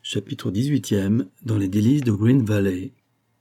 Chapitre 18e. Dans les délices de Green Valley.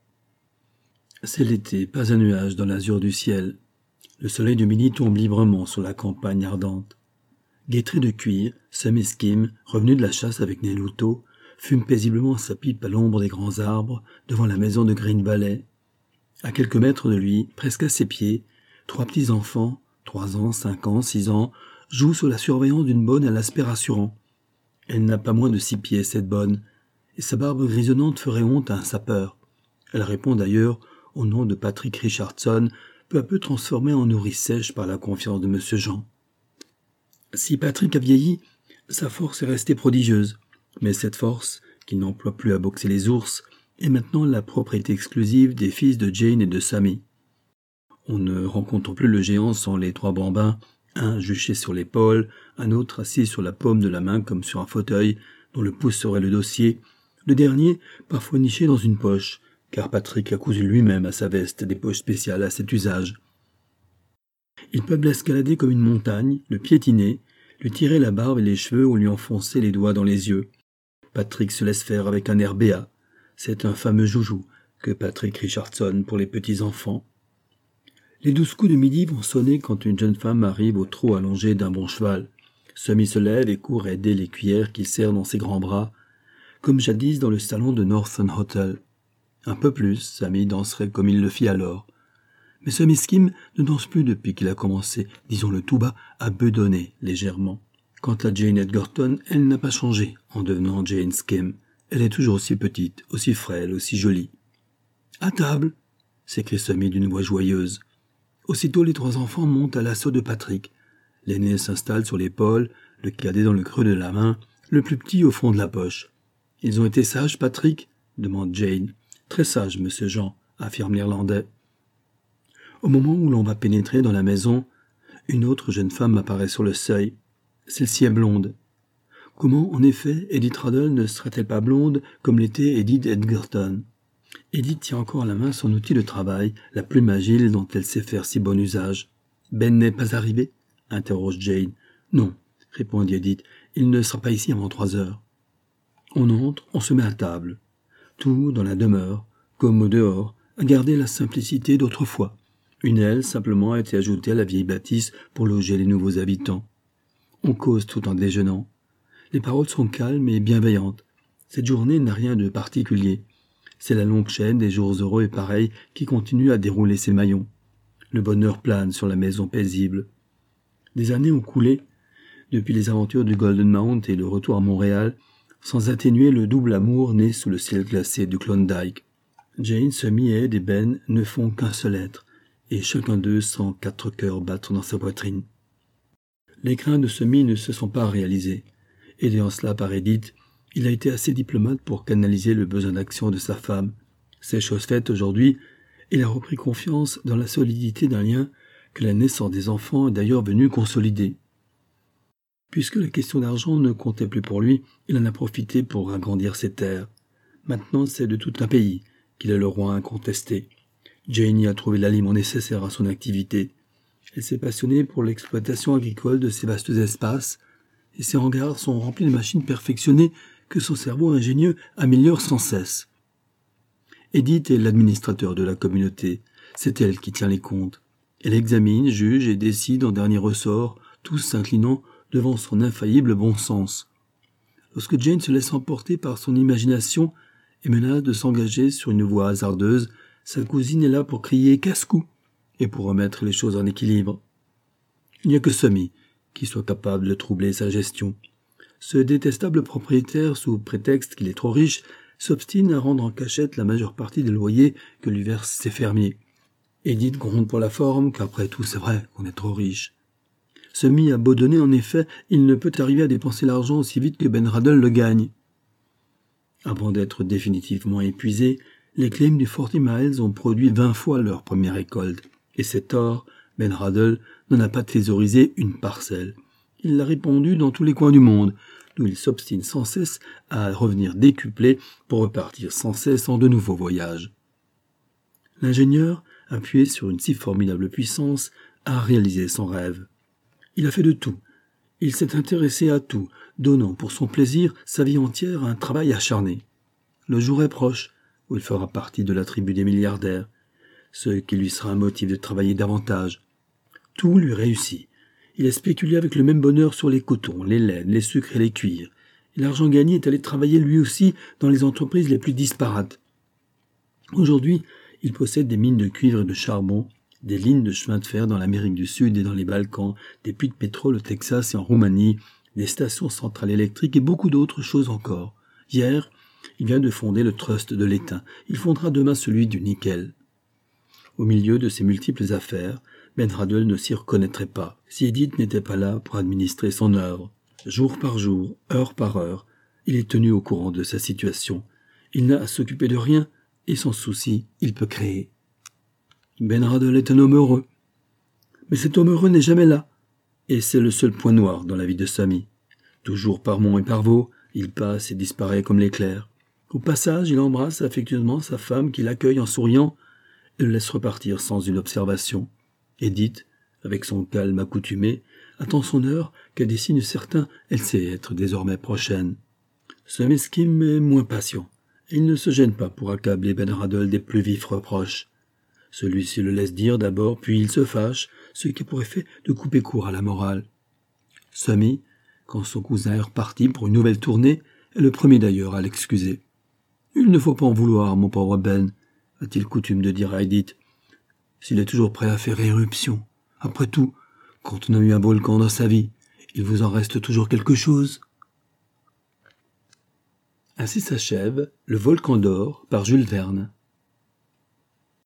C'est l'été, pas un nuage dans l'azur du ciel. Le soleil de midi tombe librement sur la campagne ardente. Guêtré de cuir, Sammy Skim, revenu de la chasse avec Neluto, fume paisiblement sa pipe à l'ombre des grands arbres devant la maison de Green Valley. À quelques mètres de lui, presque à ses pieds, 3 petits enfants, 3 ans, 5 ans, 6 ans, jouent sous la surveillance d'une bonne à l'aspect rassurant. Elle n'a pas moins de 6 pieds, cette bonne, et sa barbe grisonnante ferait honte à un sapeur. Elle répond d'ailleurs au nom de Patrick Richardson, peu à peu transformé en nourrice sèche par la confiance de Monsieur Jean. Si Patrick a vieilli, sa force est restée prodigieuse, mais cette force, qu'il n'emploie plus à boxer les ours, est maintenant la propriété exclusive des fils de Jane et de Sammy. On ne rencontre plus le géant sans les 3 bambins, un juché sur l'épaule, un autre assis sur la paume de la main comme sur un fauteuil, dont le pouce serait le dossier, le dernier parfois niché dans une poche, car Patrick a cousu lui-même à sa veste des poches spéciales à cet usage. Ils peuvent l'escalader comme une montagne, le piétiner, lui tirer la barbe et les cheveux ou lui enfoncer les doigts dans les yeux. Patrick se laisse faire avec un air béat. C'est un fameux joujou que Patrick Richardson pour les petits enfants. Les 12 coups de midi vont sonner quand une jeune femme arrive au trot allongé d'un bon cheval. Sammy se lève et court aider les cuillères qu'il serre dans ses grands bras, comme jadis dans le salon de Northern Hotel. Un peu plus, Sammy danserait comme il le fit alors. Mais Sammy Skim ne danse plus depuis qu'il a commencé, disons-le tout bas, à bedonner légèrement. Quant à Jane Edgerton, elle n'a pas changé en devenant Jane Skim. Elle est toujours aussi petite, aussi frêle, aussi jolie. « À table !» s'écrie Sammy d'une voix joyeuse. Aussitôt les 3 enfants montent à l'assaut de Patrick. L'aîné s'installe sur l'épaule, le cadet dans le creux de la main, le plus petit au fond de la poche. « Ils ont été sages, Patrick ?» demande Jane. « Très sages, monsieur Jean », affirme l'Irlandais. Au moment où l'on va pénétrer dans la maison, une autre jeune femme apparaît sur le seuil. Celle-ci est blonde. Comment, en effet, Edith Riddle ne serait-elle pas blonde comme l'était Edith Edgerton ? Edith tient encore à la main son outil de travail, la plume agile dont elle sait faire si bon usage. « Ben n'est pas arrivé ?» interroge Jane. « Non, » répondit Edith, « il ne sera pas ici avant 3 heures. » On entre, on se met à table. Tout dans la demeure, comme au dehors, a gardé la simplicité d'autrefois. Une aile simplement a été ajoutée à la vieille bâtisse pour loger les nouveaux habitants. On cause tout en déjeunant. Les paroles sont calmes et bienveillantes. Cette journée n'a rien de particulier. C'est la longue chaîne des jours heureux et pareils qui continue à dérouler ses maillons. Le bonheur plane sur la maison paisible. Des années ont coulé, depuis les aventures du Golden Mount et le retour à Montréal, sans atténuer le double amour né sous le ciel glacé du Klondike. Jane, Sammy, Ed et Ben ne font qu'un seul être, et chacun d'eux sent 4 cœurs battre dans sa poitrine. Les craintes de Sammy ne se sont pas réalisées. Aidé en cela par Edith, il a été assez diplomate pour canaliser le besoin d'action de sa femme. C'est chose faite aujourd'hui, il a repris confiance dans la solidité d'un lien que la naissance des enfants est d'ailleurs venue consolider. Puisque la question d'argent ne comptait plus pour lui, il en a profité pour agrandir ses terres. Maintenant, c'est de tout un pays qu'il est le roi incontesté. Jane y a trouvé l'aliment nécessaire à son activité. Elle s'est passionnée pour l'exploitation agricole de ces vastes espaces, et ses hangars sont remplis de machines perfectionnées que son cerveau ingénieux améliore sans cesse. Edith est l'administrateur de la communauté. C'est elle qui tient les comptes. Elle examine, juge et décide en dernier ressort, tous s'inclinant devant son infaillible bon sens. Lorsque Jane se laisse emporter par son imagination et menace de s'engager sur une voie hasardeuse, sa cousine est là pour crier « casse-cou » et pour remettre les choses en équilibre. Il n'y a que Sammy qui soit capable de troubler sa gestion. Ce détestable propriétaire, sous prétexte qu'il est trop riche, s'obstine à rendre en cachette la majeure partie des loyers que lui versent ses fermiers. Edith gronde pour la forme, qu'après tout c'est vrai qu'on est trop riche. Sammy a beau donner, en effet, il ne peut arriver à dépenser l'argent aussi vite que Ben Riddle le gagne. Avant d'être définitivement épuisés, les claims du 40 Miles ont produit 20 fois leur première récolte. Et cet or, Ben Riddle n'en a pas thésaurisé une parcelle. Il l'a répandu dans tous les coins du monde, d'où il s'obstine sans cesse à revenir décuplé pour repartir sans cesse en de nouveaux voyages. L'ingénieur, appuyé sur une si formidable puissance, a réalisé son rêve. Il a fait de tout. Il s'est intéressé à tout, donnant pour son plaisir sa vie entière à un travail acharné. Le jour est proche où il fera partie de la tribu des milliardaires, ce qui lui sera un motif de travailler davantage. Tout lui réussit. Il a spéculé avec le même bonheur sur les cotons, les laines, les sucres et les cuirs. Et l'argent gagné est allé travailler lui aussi dans les entreprises les plus disparates. Aujourd'hui, il possède des mines de cuivre et de charbon, des lignes de chemin de fer dans l'Amérique du Sud et dans les Balkans, des puits de pétrole au Texas et en Roumanie, des stations centrales électriques et beaucoup d'autres choses encore. Hier, il vient de fonder le trust de l'étain. Il fondera demain celui du nickel. Au milieu de ces multiples affaires, Ben Radel ne s'y reconnaîtrait pas si Edith n'était pas là pour administrer son œuvre. Jour par jour, heure par heure, il est tenu au courant de sa situation. Il n'a à s'occuper de rien et sans souci, il peut créer. Ben Radel est un homme heureux. Mais cet homme heureux n'est jamais là. Et c'est le seul point noir dans la vie de Samy. Toujours par monts et par vaux, il passe et disparaît comme l'éclair. Au passage, il embrasse affectueusement sa femme qui l'accueille en souriant et le laisse repartir sans une observation. Edith, avec son calme accoutumé, attend son heure qu'à des signes certains, elle sait être désormais prochaine. Ce mesquim est moins patient. Il ne se gêne pas pour accabler Ben Radel des plus vifs reproches. Celui-ci le laisse dire d'abord, puis il se fâche, ce qui a pour effet de couper court à la morale. Samy, quand son cousin est reparti pour une nouvelle tournée, est le premier d'ailleurs à l'excuser. « Il ne faut pas en vouloir, mon pauvre Ben », a-t-il coutume de dire à Edith, s'il est toujours prêt à faire éruption. Après tout, quand on a eu un volcan dans sa vie, il vous en reste toujours quelque chose. Ainsi s'achève Le Volcan d'or par Jules Verne.